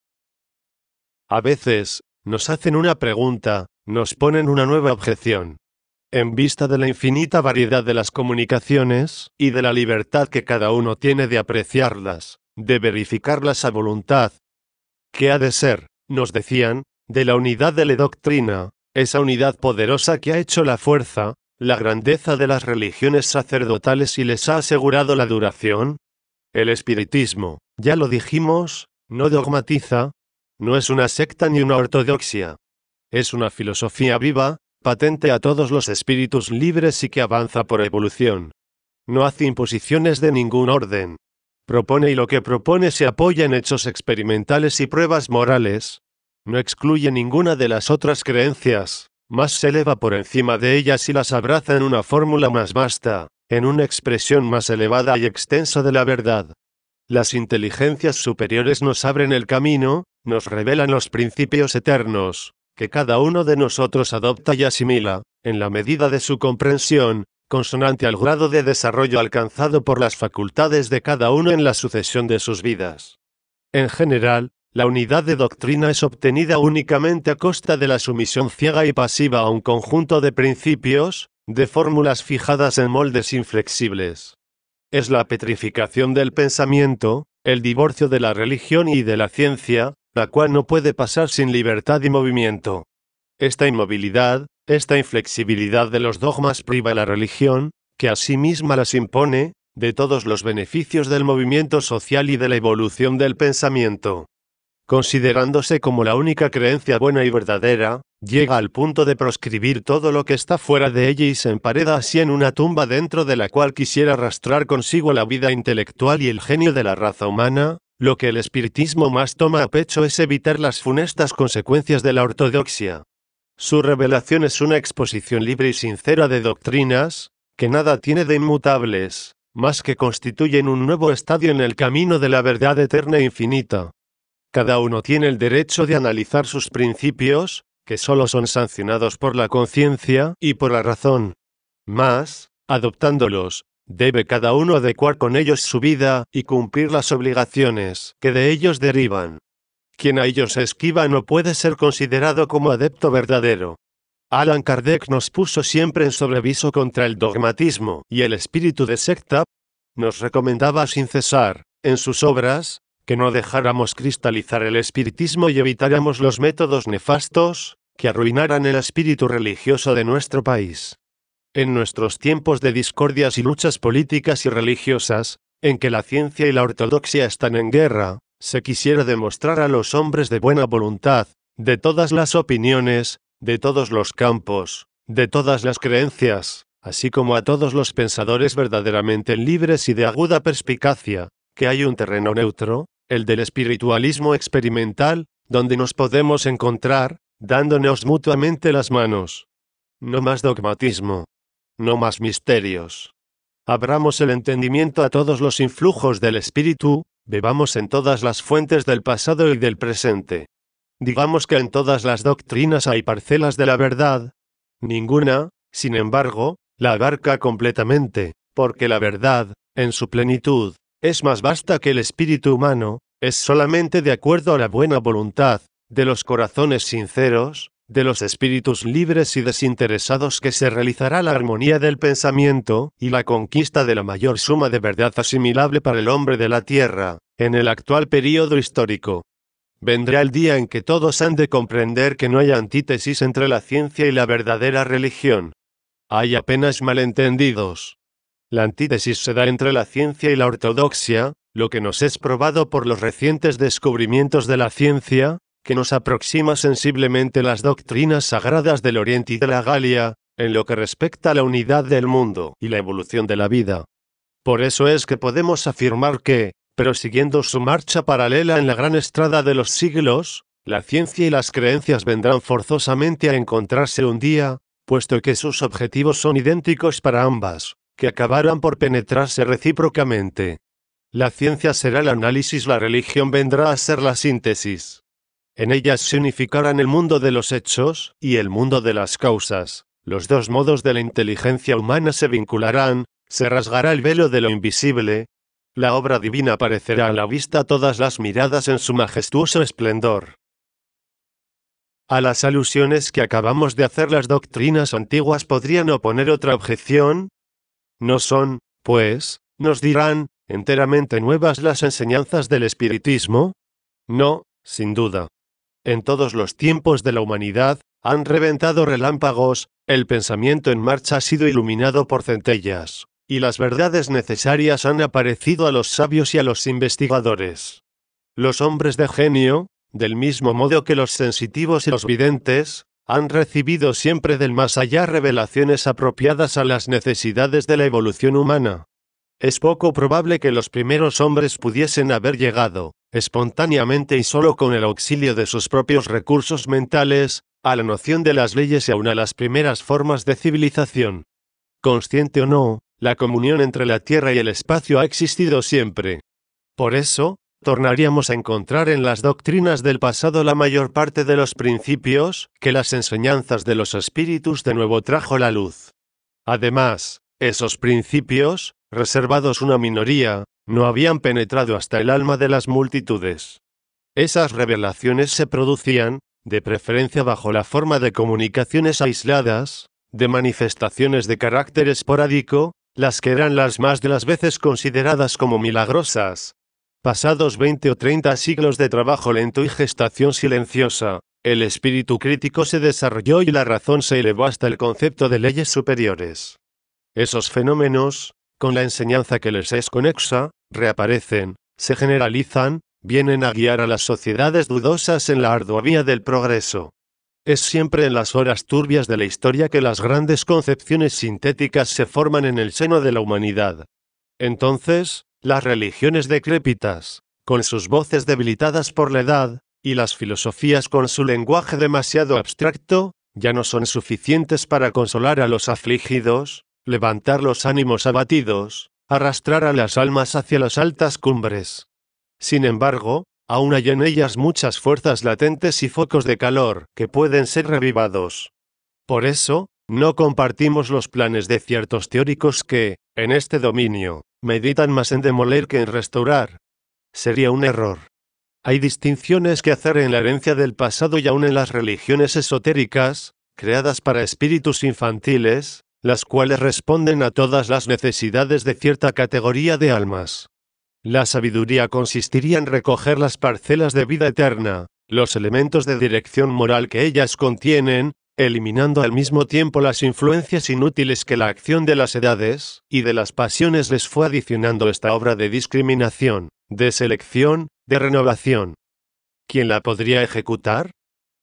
A veces, nos hacen una pregunta, nos ponen una nueva objeción. En vista de la infinita variedad de las comunicaciones, y de la libertad que cada uno tiene de apreciarlas, de verificarlas a voluntad, ¿qué ha de ser?, nos decían, de la unidad de la doctrina, esa unidad poderosa que ha hecho la fuerza, la grandeza de las religiones sacerdotales y les ha asegurado la duración? El espiritismo, ya lo dijimos, no dogmatiza, no es una secta ni una ortodoxia. Es una filosofía viva, patente a todos los espíritus libres y que avanza por evolución. No hace imposiciones de ningún orden. Propone y lo que propone se apoya en hechos experimentales y pruebas morales. No excluye ninguna de las otras creencias, más se eleva por encima de ellas y las abraza en una fórmula más vasta, en una expresión más elevada y extensa de la verdad. Las inteligencias superiores nos abren el camino, nos revelan los principios eternos, que cada uno de nosotros adopta y asimila, en la medida de su comprensión, consonante al grado de desarrollo alcanzado por las facultades de cada uno en la sucesión de sus vidas. En general, la unidad de doctrina es obtenida únicamente a costa de la sumisión ciega y pasiva a un conjunto de principios, de fórmulas fijadas en moldes inflexibles. Es la petrificación del pensamiento, el divorcio de la religión y de la ciencia, la cual no puede pasar sin libertad y movimiento. Esta inmovilidad, esta inflexibilidad de los dogmas priva a la religión, que a sí misma las impone, de todos los beneficios del movimiento social y de la evolución del pensamiento. Considerándose como la única creencia buena y verdadera, llega al punto de proscribir todo lo que está fuera de ella y se empareda así en una tumba dentro de la cual quisiera arrastrar consigo la vida intelectual y el genio de la raza humana. Lo que el espiritismo más toma a pecho es evitar las funestas consecuencias de la ortodoxia. Su revelación es una exposición libre y sincera de doctrinas, que nada tiene de inmutables, más que constituyen un nuevo estadio en el camino de la verdad eterna e infinita. Cada uno tiene el derecho de analizar sus principios, que solo son sancionados por la conciencia y por la razón. Mas, adoptándolos, debe cada uno adecuar con ellos su vida y cumplir las obligaciones que de ellos derivan. Quien a ellos esquiva no puede ser considerado como adepto verdadero. Allan Kardec nos puso siempre en sobreaviso contra el dogmatismo y el espíritu de secta. Nos recomendaba sin cesar, en sus obras, que no dejáramos cristalizar el espiritismo y evitáramos los métodos nefastos que arruinaran el espíritu religioso de nuestro país. En nuestros tiempos de discordias y luchas políticas y religiosas, en que la ciencia y la ortodoxia están en guerra, se quisiera demostrar a los hombres de buena voluntad, de todas las opiniones, de todos los campos, de todas las creencias, así como a todos los pensadores verdaderamente libres y de aguda perspicacia, que hay un terreno neutro, el del espiritualismo experimental, donde nos podemos encontrar, dándonos mutuamente las manos. No más dogmatismo. No más misterios. Abramos el entendimiento a todos los influjos del espíritu, bebamos en todas las fuentes del pasado y del presente. Digamos que en todas las doctrinas hay parcelas de la verdad. Ninguna, sin embargo, la abarca completamente, porque la verdad, en su plenitud, es más vasta que el espíritu humano, es solamente de acuerdo a la buena voluntad, de los corazones sinceros, de los espíritus libres y desinteresados que se realizará la armonía del pensamiento y la conquista de la mayor suma de verdad asimilable para el hombre de la tierra, en el actual período histórico. Vendrá el día en que todos han de comprender que no hay antítesis entre la ciencia y la verdadera religión. Hay apenas malentendidos. La antítesis se da entre la ciencia y la ortodoxia, lo que nos es probado por los recientes descubrimientos de la ciencia, que nos aproxima sensiblemente las doctrinas sagradas del Oriente y de la Galia, en lo que respecta a la unidad del mundo y la evolución de la vida. Por eso es que podemos afirmar que, prosiguiendo su marcha paralela en la gran estrada de los siglos, la ciencia y las creencias vendrán forzosamente a encontrarse un día, puesto que sus objetivos son idénticos para ambas, que acabarán por penetrarse recíprocamente. La ciencia será el análisis, la religión vendrá a ser la síntesis. En ellas se unificarán el mundo de los hechos y el mundo de las causas. Los dos modos de la inteligencia humana se vincularán, se rasgará el velo de lo invisible. La obra divina aparecerá a la vista a todas las miradas en su majestuoso esplendor. A las alusiones que acabamos de hacer las doctrinas antiguas podrían oponer otra objeción. No son, pues, nos dirán, enteramente nuevas las enseñanzas del espiritismo. No, sin duda. En todos los tiempos de la humanidad, han reventado relámpagos, el pensamiento en marcha ha sido iluminado por centellas, y las verdades necesarias han aparecido a los sabios y a los investigadores. Los hombres de genio, del mismo modo que los sensitivos y los videntes, han recibido siempre del más allá revelaciones apropiadas a las necesidades de la evolución humana. Es poco probable que los primeros hombres pudiesen haber llegado, espontáneamente y solo con el auxilio de sus propios recursos mentales, a la noción de las leyes y aun a las primeras formas de civilización. Consciente o no, la comunión entre la tierra y el espacio ha existido siempre. Por eso, tornaríamos a encontrar en las doctrinas del pasado la mayor parte de los principios que las enseñanzas de los espíritus de nuevo trajo la luz. Además, esos principios, reservados una minoría, no habían penetrado hasta el alma de las multitudes. Esas revelaciones se producían, de preferencia bajo la forma de comunicaciones aisladas, de manifestaciones de carácter esporádico, las que eran las más de las veces consideradas como milagrosas. Pasados veinte o treinta siglos de trabajo lento y gestación silenciosa, el espíritu crítico se desarrolló y la razón se elevó hasta el concepto de leyes superiores. Esos fenómenos, con la enseñanza que les es conexa, reaparecen, se generalizan, vienen a guiar a las sociedades dudosas en la ardua vía del progreso. Es siempre en las horas turbias de la historia que las grandes concepciones sintéticas se forman en el seno de la humanidad. Entonces, las religiones decrépitas, con sus voces debilitadas por la edad, y las filosofías con su lenguaje demasiado abstracto, ya no son suficientes para consolar a los afligidos, levantar los ánimos abatidos, arrastrar a las almas hacia las altas cumbres. Sin embargo, aún hay en ellas muchas fuerzas latentes y focos de calor que pueden ser revivados. Por eso, no compartimos los planes de ciertos teóricos que, en este dominio, meditan más en demoler que en restaurar. Sería un error. Hay distinciones que hacer en la herencia del pasado y aún en las religiones esotéricas, creadas para espíritus infantiles, las cuales responden a todas las necesidades de cierta categoría de almas. La sabiduría consistiría en recoger las parcelas de vida eterna, los elementos de dirección moral que ellas contienen, eliminando al mismo tiempo las influencias inútiles que la acción de las edades y de las pasiones les fue adicionando esta obra de discriminación, de selección, de renovación. ¿Quién la podría ejecutar?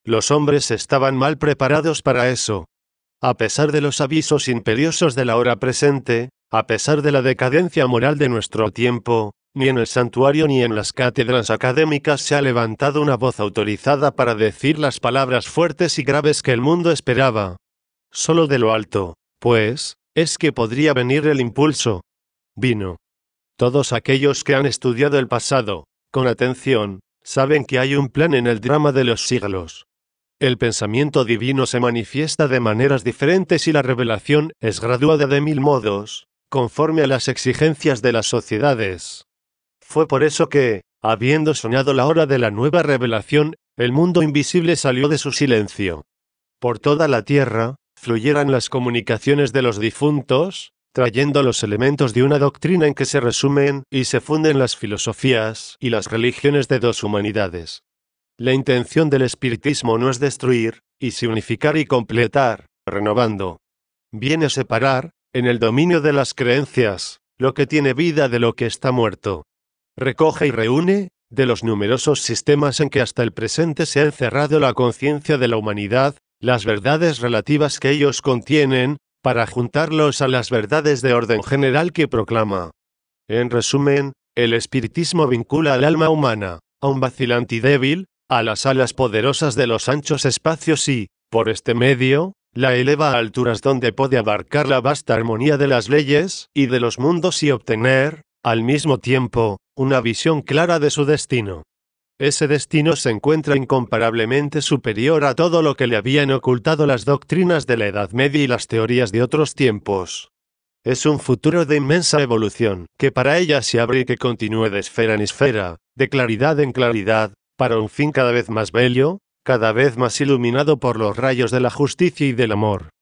Los hombres estaban mal preparados para eso. A pesar de los avisos imperiosos de la hora presente, a pesar de la decadencia moral de nuestro tiempo, ni en el santuario ni en las cátedras académicas se ha levantado una voz autorizada para decir las palabras fuertes y graves que el mundo esperaba. Solo de lo alto, pues, es que podría venir el impulso. Vino. Todos aquellos que han estudiado el pasado, con atención, saben que hay un plan en el drama de los siglos. El pensamiento divino se manifiesta de maneras diferentes y la revelación es graduada de mil modos, conforme a las exigencias de las sociedades. Fue por eso que, habiendo sonado la hora de la nueva revelación, el mundo invisible salió de su silencio. Por toda la tierra, fluyeran las comunicaciones de los difuntos, trayendo los elementos de una doctrina en que se resumen y se funden las filosofías y las religiones de dos humanidades. La intención del espiritismo no es destruir, y sí unificar y completar, renovando. Viene separar, en el dominio de las creencias, lo que tiene vida de lo que está muerto. Recoge y reúne, de los numerosos sistemas en que hasta el presente se ha encerrado la conciencia de la humanidad, las verdades relativas que ellos contienen, para juntarlos a las verdades de orden general que proclama. En resumen, el espiritismo vincula al alma humana, aun vacilante y débil, a las alas poderosas de los anchos espacios y, por este medio, la eleva a alturas donde puede abarcar la vasta armonía de las leyes y de los mundos y obtener, al mismo tiempo, una visión clara de su destino. Ese destino se encuentra incomparablemente superior a todo lo que le habían ocultado las doctrinas de la Edad Media y las teorías de otros tiempos. Es un futuro de inmensa evolución, que para ella se abre y que continúe de esfera en esfera, de claridad en claridad, para un fin cada vez más bello, cada vez más iluminado por los rayos de la justicia y del amor.